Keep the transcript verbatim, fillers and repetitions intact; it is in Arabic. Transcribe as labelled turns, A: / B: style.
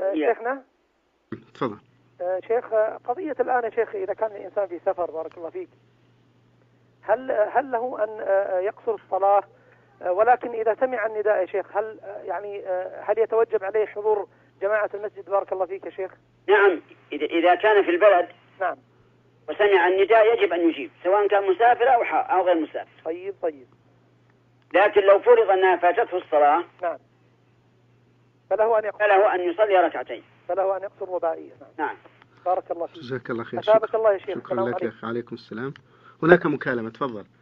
A: شيخنا
B: تفضل.
A: شيخ، قضية الآن يا شيخ، إذا كان الإنسان في سفر بارك الله فيك، هل هل له أن يقصر الصلاة؟ ولكن إذا سمع النداء يا شيخ، هل يعني هل يتوجب عليه حضور جماعة المسجد بارك الله فيك يا شيخ؟
C: نعم، إذا إذا كان في البلد
A: نعم
C: وسمع النداء يجب أن يجيب، سواء كان مسافر أو أو غير مسافر.
A: طيب طيب.
C: لكن لو فرض أنها فاتته الصلاة
A: نعم فله أن يقصر
C: فله أن يصلي ركعتين.
A: فله أن يقصر رباعية. نعم.
C: نعم.
A: بارك الله فيك.
B: جزاك الله خير.
A: أثابك الله يا شيخ.
B: شكرا لك. عليكم السلام. هناك مكالمة، تفضل.